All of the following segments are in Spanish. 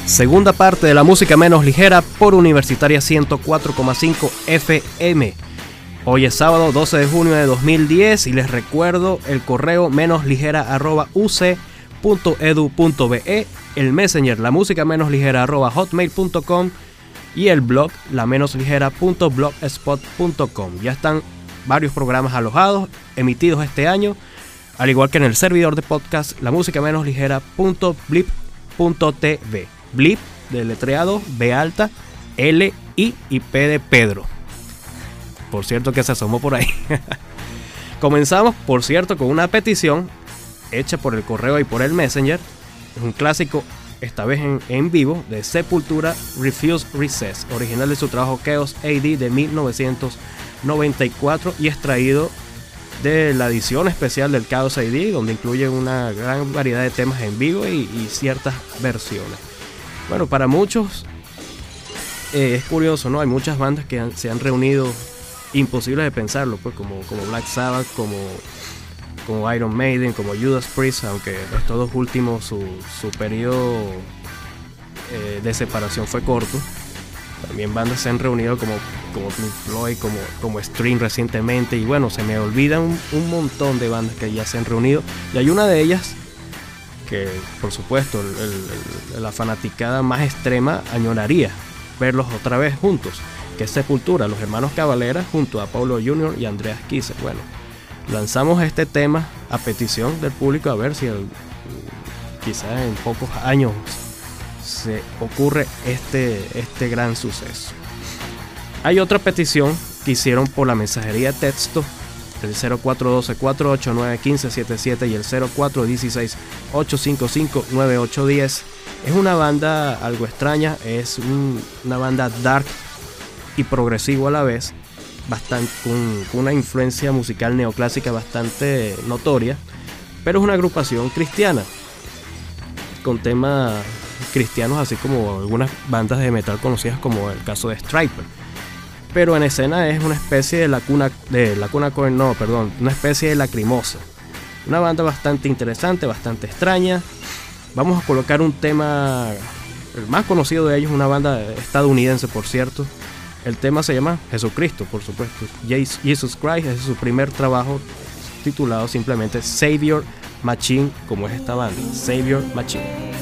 Segunda parte de la música menos ligera por Universitaria 104,5 FM. Hoy es sábado 12 de junio de 2010 y les recuerdo el correo menosligera@uc.edu.be, el messenger la música menos ligera @hotmail.com y el blog la menosligera.blogspot.com. Ya están varios programas alojados, emitidos este año, al igual que en el servidor de podcast la música menos ligera.blip.tv. Blip, deletreado B alta, L, I y P de Pedro. Por cierto que se asomó por ahí. Comenzamos, por cierto, con una petición hecha por el correo y por el messenger. Es un clásico, esta vez en vivo, de Sepultura, Refuse Recess, original de su trabajo Chaos AD de 1994 y extraído de la edición especial del Chaos AD, donde incluye una gran variedad de temas en vivo y ciertas versiones. Bueno, para muchos es curioso, ¿no? Hay muchas bandas que se han reunido, imposible de pensarlo, pues como Black Sabbath, como Iron Maiden, como Judas Priest, aunque estos dos últimos su periodo de separación fue corto. También bandas se han reunido como Pink Floyd, como String recientemente, y bueno, se me olvidan un montón de bandas que ya se han reunido, y hay una de ellas que por supuesto la fanaticada más extrema añoraría verlos otra vez juntos, que es Sepultura, los hermanos Cavalera junto a Paulo Jr. y Andreas Kisser. Bueno, lanzamos este tema a petición del público, a ver si quizás en pocos años se ocurre este gran suceso. Hay otra petición que hicieron por la mensajería de texto, el 0412-489-1577 y el 0416-855-9810. Es una banda algo extraña, es una banda dark y progresivo a la vez, bastante, con una influencia musical neoclásica bastante notoria, pero es una agrupación cristiana, con temas cristianos, así como algunas bandas de metal conocidas como el caso de Stryper. Pero en escena es una especie de una especie de Lacrimosa. Una banda bastante interesante, bastante extraña. Vamos a colocar un tema, el más conocido de ellos, una banda estadounidense, por cierto. El tema se llama Jesucristo, por supuesto. Jesus Christ, es su primer trabajo titulado simplemente Savior Machine, como es esta banda, Savior Machine.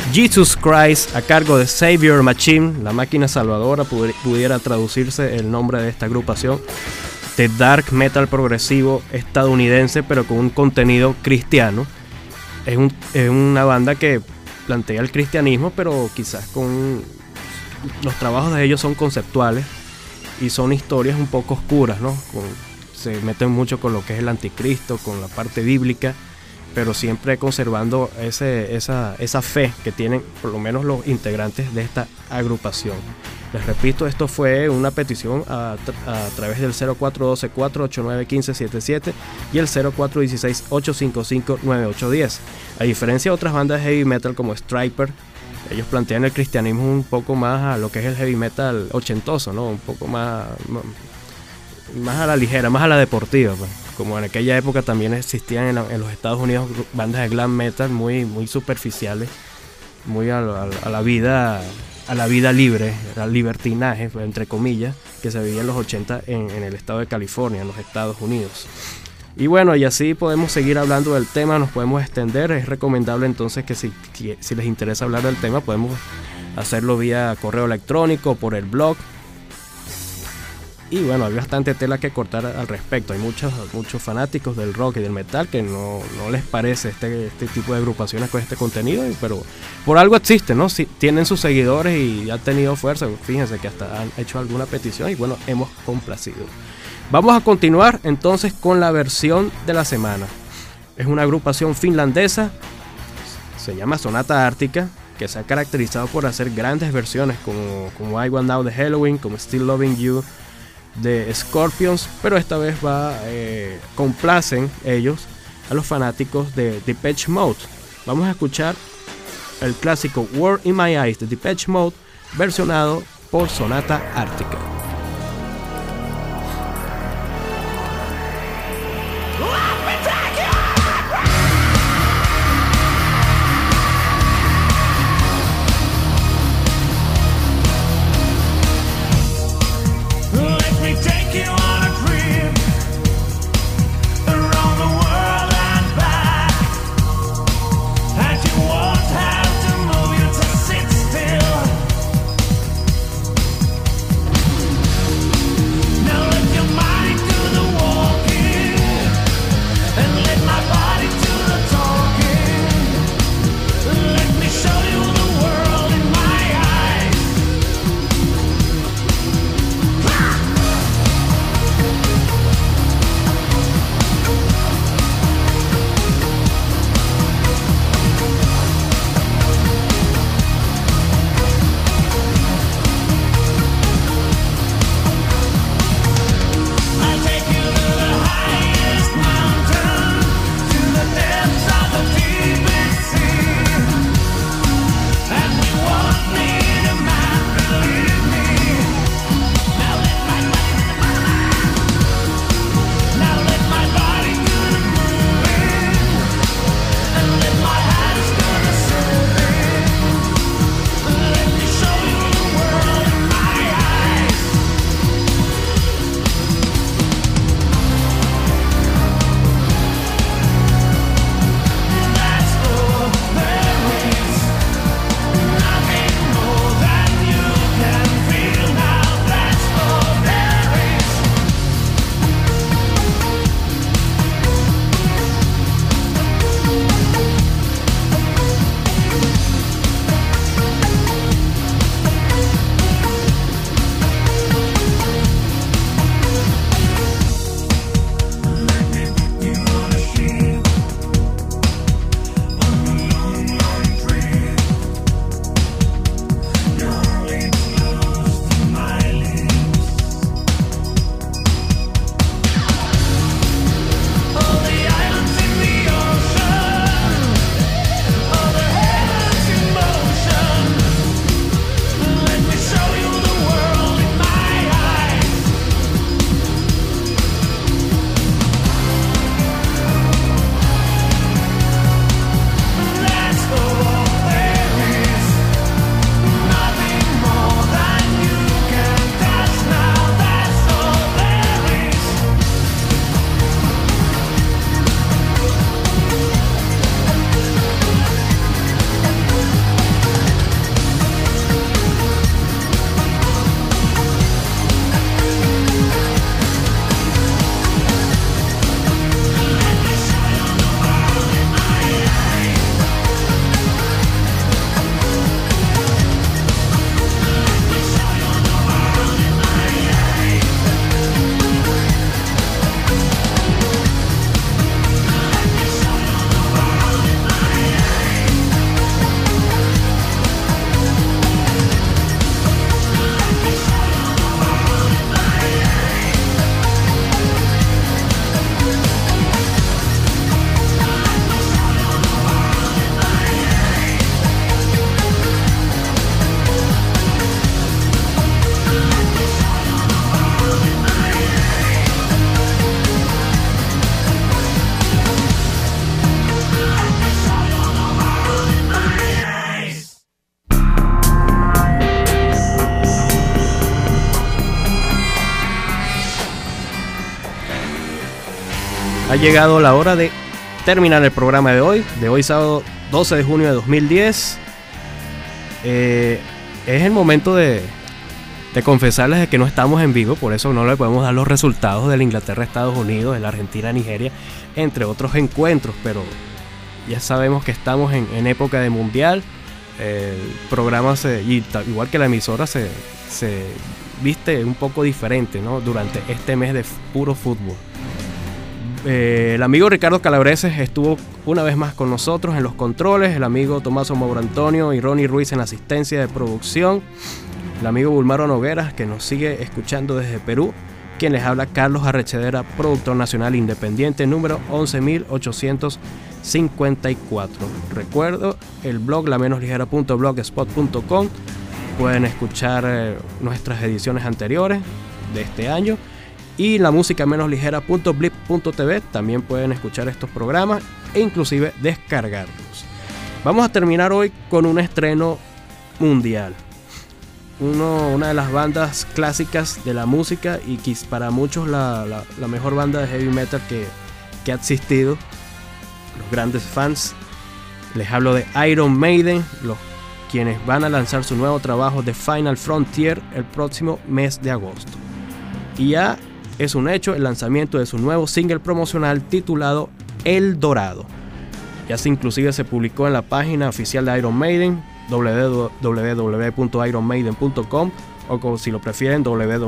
Jesus Christ, a cargo de Savior Machine, la máquina salvadora, pudiera traducirse el nombre de esta agrupación de dark metal progresivo estadounidense, pero con un contenido cristiano. Es una banda que plantea el cristianismo, pero quizás con los trabajos de ellos son conceptuales y son historias un poco oscuras, ¿no? Se meten mucho con lo que es el anticristo, con la parte bíblica, pero siempre conservando esa fe que tienen por lo menos los integrantes de esta agrupación. Les repito, esto fue una petición a través del 0412-489-1577 y el 0416-855-9810. A diferencia de otras bandas de heavy metal como Stryper, ellos plantean el cristianismo un poco más a lo que es el heavy metal ochentoso, ¿no? Un poco más a la ligera, más a la deportiva, pues. Como en aquella época también existían en los Estados Unidos bandas de glam metal muy superficiales, muy a la vida libre, al libertinaje, entre comillas, que se vivía en los 80 en el estado de California, en los Estados Unidos. Y bueno, y así podemos seguir hablando del tema, nos podemos extender. Es recomendable entonces que si les interesa hablar del tema, podemos hacerlo vía correo electrónico, por el blog. Y bueno, hay bastante tela que cortar al respecto. Hay muchos fanáticos del rock y del metal que no les parece este tipo de agrupaciones con este contenido, pero por algo existen, ¿no? Si tienen sus seguidores y han tenido fuerza. Fíjense que hasta han hecho alguna petición y bueno, hemos complacido. Vamos a continuar entonces con la versión de la semana. Es una agrupación finlandesa, se llama Sonata Ártica, que se ha caracterizado por hacer grandes versiones como I Want Now de Halloween, como Still Loving You de Scorpions, pero esta vez complacen ellos a los fanáticos de Depeche Mode. Vamos a escuchar el clásico War in My Eyes de Depeche Mode, versionado por Sonata Ártica. Ha llegado la hora de terminar el programa de hoy sábado 12 de junio de 2010. Es el momento de confesarles de que no estamos en vivo, por eso no le podemos dar los resultados de la Inglaterra, Estados Unidos, de la Argentina, Nigeria, entre otros encuentros, pero ya sabemos que estamos en época de mundial. El programa igual que la emisora se viste un poco diferente, ¿no? Durante este mes de puro fútbol. El amigo Ricardo Calabreses estuvo una vez más con nosotros en los controles, el amigo Tomaso Mauro Antonio y Ronnie Ruiz en la asistencia de producción, el amigo Bulmaro Nogueras, que nos sigue escuchando desde Perú, quien les habla Carlos Arrechedera, productor nacional independiente número 11.854. Recuerdo el blog lamenosligera.blogspot.com. Pueden escuchar nuestras ediciones anteriores de este año. Y la música menosligera.blip.tv, también pueden escuchar estos programas e inclusive descargarlos. Vamos a terminar hoy con un estreno mundial. Una de las bandas clásicas de la música y para muchos la mejor banda de heavy metal que ha existido. Los grandes fans. Les hablo de Iron Maiden, quienes van a lanzar su nuevo trabajo The Final Frontier el próximo mes de agosto. Y ya es un hecho el lanzamiento de su nuevo single promocional titulado El Dorado. Inclusive se publicó en la página oficial de Iron Maiden, www.ironmaiden.com, o como si lo prefieren,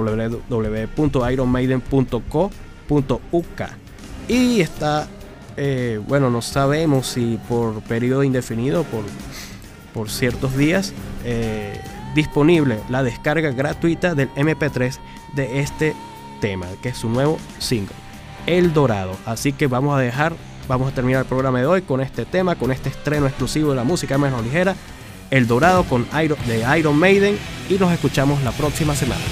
www.ironmaiden.co.uk. Y está, no sabemos si por periodo indefinido, por ciertos días, disponible la descarga gratuita del MP3 de este tema, que es su nuevo single, El Dorado. Así que vamos a terminar el programa de hoy con este tema, con este estreno exclusivo de la música menos ligera, El Dorado de Iron Maiden, y nos escuchamos la próxima semana.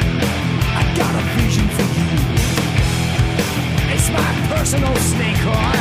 Personal snake oil.